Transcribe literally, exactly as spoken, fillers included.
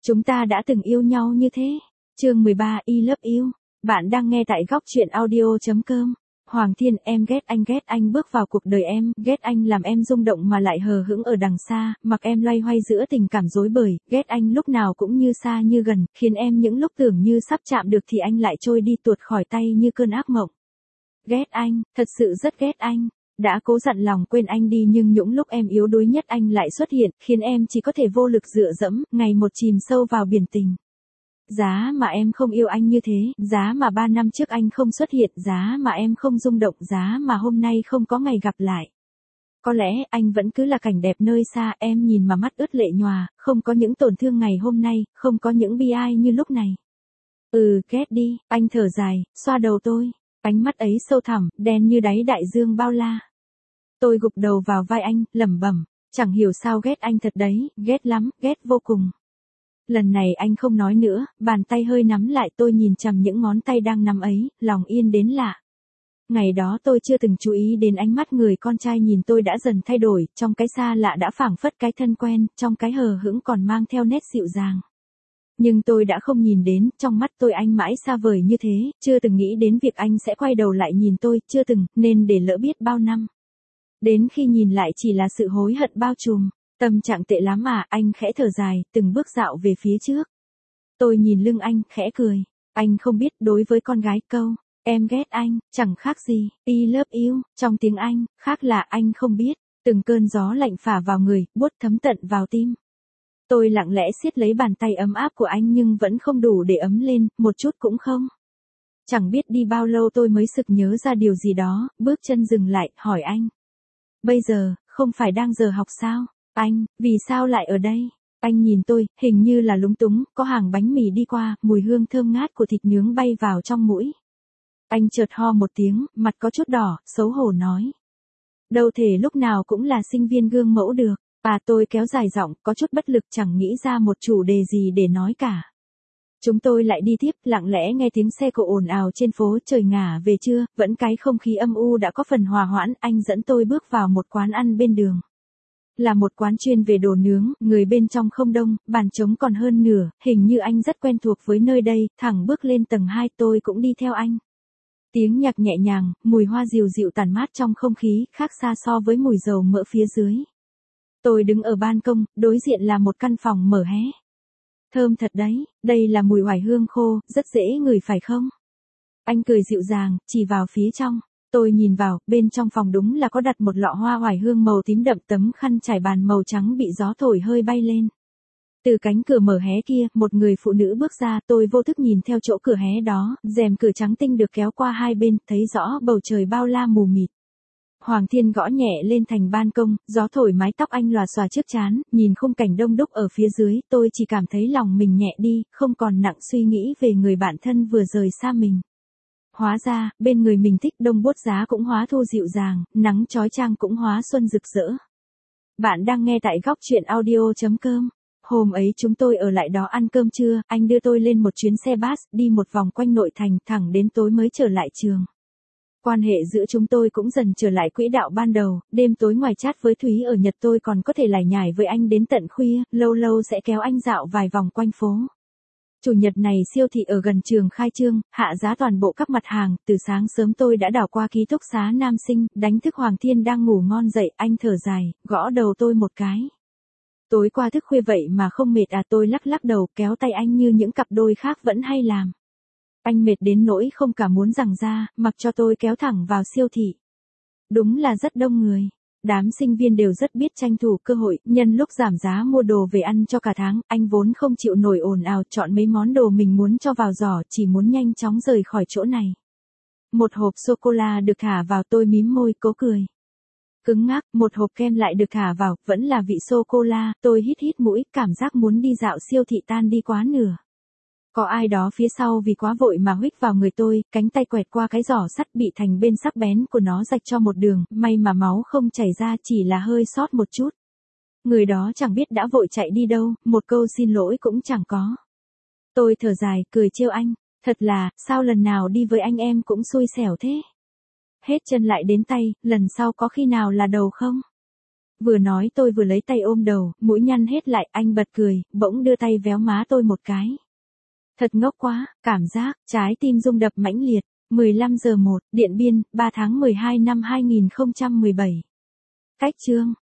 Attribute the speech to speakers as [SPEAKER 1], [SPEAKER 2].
[SPEAKER 1] Chúng ta đã từng yêu nhau như thế. Chương mười ba I love you. Bạn đang nghe tại góc truyện audio.com. Hoàng Thiên, em ghét anh ghét anh bước vào cuộc đời em, ghét anh làm em rung động mà lại hờ hững ở đằng xa, mặc em loay hoay giữa tình cảm rối bời, ghét anh lúc nào cũng như xa như gần, khiến em những lúc tưởng như sắp chạm được thì anh lại trôi đi tuột khỏi tay như cơn ác mộng. Ghét anh, thật sự rất ghét anh. Đã cố dặn lòng quên anh đi nhưng những lúc em yếu đuối nhất anh lại xuất hiện, khiến em chỉ có thể vô lực dựa dẫm, ngày một chìm sâu vào biển tình. Giá mà em không yêu anh như thế, giá mà ba năm trước anh không xuất hiện, giá mà em không rung động, giá mà hôm nay không có ngày gặp lại. Có lẽ anh vẫn cứ là cảnh đẹp nơi xa, em nhìn mà mắt ướt lệ nhòa, không có những tổn thương ngày hôm nay, không có những bi ai như lúc này. Ừ, ghét đi, anh thở dài, xoa đầu tôi. Ánh mắt ấy sâu thẳm, đen như đáy đại dương bao la. Tôi gục đầu vào vai anh, lẩm bẩm, chẳng hiểu sao ghét anh thật đấy, ghét lắm, ghét vô cùng. Lần này anh không nói nữa, bàn tay hơi nắm lại, tôi nhìn chằm những ngón tay đang nắm ấy, lòng yên đến lạ. Ngày đó tôi chưa từng chú ý đến ánh mắt người con trai nhìn tôi đã dần thay đổi, trong cái xa lạ đã phảng phất cái thân quen, trong cái hờ hững còn mang theo nét dịu dàng. Nhưng tôi đã không nhìn đến, trong mắt tôi anh mãi xa vời như thế, chưa từng nghĩ đến việc anh sẽ quay đầu lại nhìn tôi, chưa từng, nên để lỡ biết bao năm. Đến khi nhìn lại chỉ là sự hối hận bao trùm, tâm trạng tệ lắm à, anh khẽ thở dài, từng bước dạo về phía trước. Tôi nhìn lưng anh, khẽ cười, anh không biết đối với con gái câu, em ghét anh, chẳng khác gì, I love you, trong tiếng Anh, khác là anh không biết, từng cơn gió lạnh phả vào người, buốt thấm tận vào tim. Tôi lặng lẽ siết lấy bàn tay ấm áp của anh nhưng vẫn không đủ để ấm lên, một chút cũng không. Chẳng biết đi bao lâu tôi mới sực nhớ ra điều gì đó, bước chân dừng lại, hỏi anh. Bây giờ, không phải đang giờ học sao? Anh, vì sao lại ở đây? Anh nhìn tôi, hình như là lúng túng, có hàng bánh mì đi qua, mùi hương thơm ngát của thịt nướng bay vào trong mũi. Anh chợt ho một tiếng, mặt có chút đỏ, xấu hổ nói. Đâu thể lúc nào cũng là sinh viên gương mẫu được. Và tôi kéo dài giọng, có chút bất lực chẳng nghĩ ra một chủ đề gì để nói cả. Chúng tôi lại đi tiếp, lặng lẽ nghe tiếng xe cộ ồn ào trên phố, trời ngả về trưa, vẫn cái không khí âm u đã có phần hòa hoãn, anh dẫn tôi bước vào một quán ăn bên đường. Là một quán chuyên về đồ nướng, người bên trong không đông, bàn trống còn hơn nửa, hình như anh rất quen thuộc với nơi đây, thẳng bước lên tầng hai tôi cũng đi theo anh. Tiếng nhạc nhẹ nhàng, mùi hoa dịu dịu tản mát trong không khí, khác xa so với mùi dầu mỡ phía dưới. Tôi đứng ở ban công, đối diện là một căn phòng mở hé. Thơm thật đấy, đây là mùi oải hương khô, rất dễ ngửi phải không? Anh cười dịu dàng, chỉ vào phía trong. Tôi nhìn vào, bên trong phòng đúng là có đặt một lọ hoa oải hương màu tím đậm, tấm khăn trải bàn màu trắng bị gió thổi hơi bay lên. Từ cánh cửa mở hé kia, một người phụ nữ bước ra, tôi vô thức nhìn theo chỗ cửa hé đó, rèm cửa trắng tinh được kéo qua hai bên, thấy rõ bầu trời bao la mù mịt. Hoàng Thiên gõ nhẹ lên thành ban công, gió thổi mái tóc anh lòa xòa trước trán, nhìn khung cảnh đông đúc ở phía dưới, tôi chỉ cảm thấy lòng mình nhẹ đi, không còn nặng suy nghĩ về người bạn thân vừa rời xa mình. Hóa ra, bên người mình thích đông bốt giá cũng hóa thu dịu dàng, nắng chói chang cũng hóa xuân rực rỡ. Bạn đang nghe tại góc truyện audio.com. Hôm ấy chúng tôi ở lại đó ăn cơm trưa, anh đưa tôi lên một chuyến xe bus, đi một vòng quanh nội thành, thẳng đến tối mới trở lại trường. Quan hệ giữa chúng tôi cũng dần trở lại quỹ đạo ban đầu, đêm tối ngoài chat với Thúy ở Nhật tôi còn có thể lải nhải với anh đến tận khuya, lâu lâu sẽ kéo anh dạo vài vòng quanh phố. Chủ nhật này siêu thị ở gần trường khai trương, hạ giá toàn bộ các mặt hàng, từ sáng sớm tôi đã đảo qua ký túc xá nam sinh, đánh thức Hoàng Thiên đang ngủ ngon dậy, anh thở dài, gõ đầu tôi một cái. Tối qua thức khuya vậy mà không mệt à, tôi lắc lắc đầu, kéo tay anh như những cặp đôi khác vẫn hay làm. Anh mệt đến nỗi không cả muốn giằng ra, mặc cho tôi kéo thẳng vào siêu thị. Đúng là rất đông người. Đám sinh viên đều rất biết tranh thủ cơ hội, nhân lúc giảm giá mua đồ về ăn cho cả tháng, anh vốn không chịu nổi ồn ào, chọn mấy món đồ mình muốn cho vào giỏ, chỉ muốn nhanh chóng rời khỏi chỗ này. Một hộp sô-cô-la được thả vào, tôi mím môi, cố cười. Cứng ngắc, một hộp kem lại được thả vào, vẫn là vị sô-cô-la, tôi hít hít mũi, cảm giác muốn đi dạo siêu thị tan đi quá nửa. Có ai đó phía sau vì quá vội mà huých vào người tôi, cánh tay quẹt qua cái giỏ sắt bị thành bên sắc bén của nó rạch cho một đường, may mà máu không chảy ra, chỉ là hơi sót một chút. Người đó chẳng biết đã vội chạy đi đâu, một câu xin lỗi cũng chẳng có. Tôi thở dài, cười trêu anh, thật là, sao lần nào đi với anh em cũng xui xẻo thế. Hết chân lại đến tay, lần sau có khi nào là đầu không? Vừa nói tôi vừa lấy tay ôm đầu, mũi nhăn hết lại, anh bật cười, bỗng đưa tay véo má tôi một cái. Thật ngốc quá, cảm giác, trái tim rung đập mãnh liệt. mười lăm giờ một, Điện Biên, ba tháng mười hai năm hai nghìn không trăm mười bảy. Cách chương